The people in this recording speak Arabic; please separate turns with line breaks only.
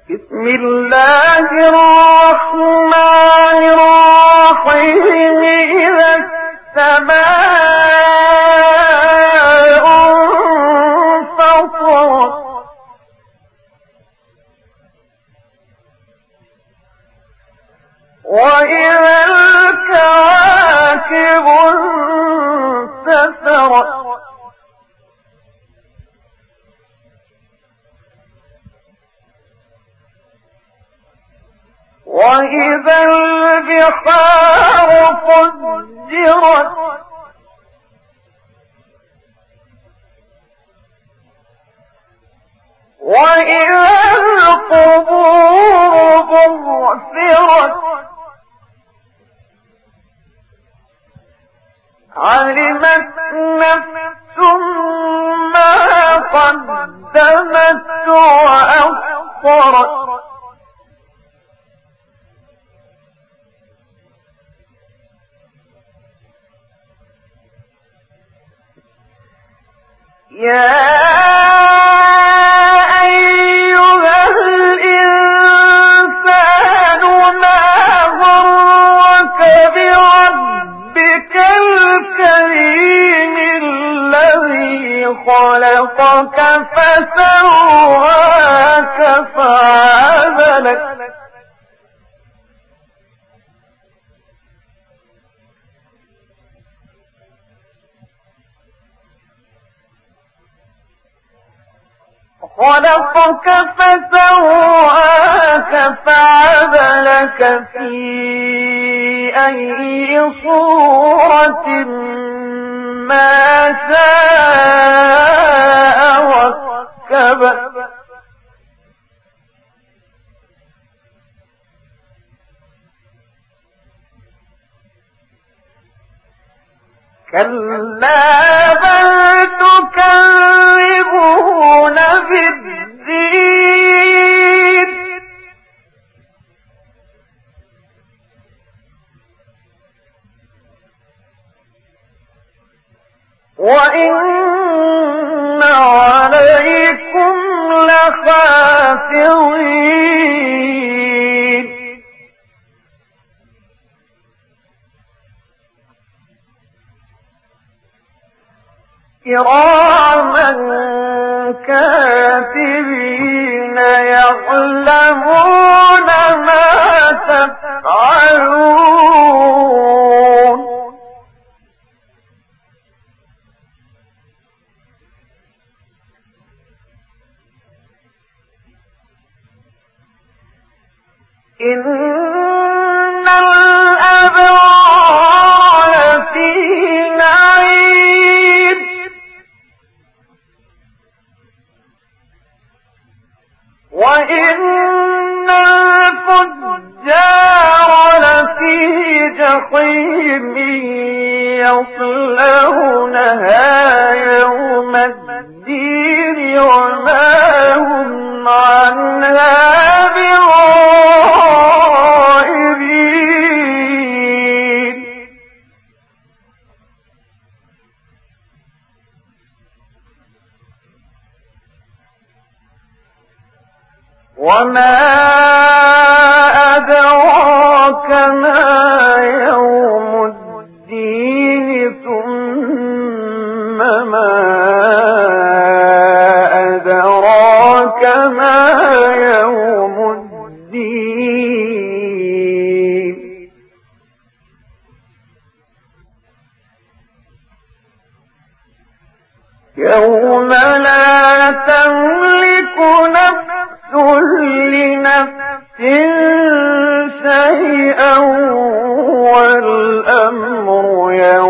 بسم الله الرحمن الرحيم إذا السماء انفطرت وإذا الكواكب انتثرت وإذا البحار فجرت وإذا القبور بعثرت علمت نفس ما قدمت وأخرت يا أيها الإنسان ما غرك بربك الكريم الذي خلقك فسواك فعدلك خلقك فسواك فعدلك في أي صورة ما شاء ركبك كلا بل تكذبون بالدين وإن عليكم لحافظين كراما كاتبين يعلمون ما تفعلون إن الأبرار في نعيم وإن الفجار لفي جحيم يصلونها يوم الدين وما هم عنها بغائبين وما أدراك ما يوم الدين ثم ما أدراك ما يوم الدين يوم لا تملك نفس لنفس شيئا والأمر يوم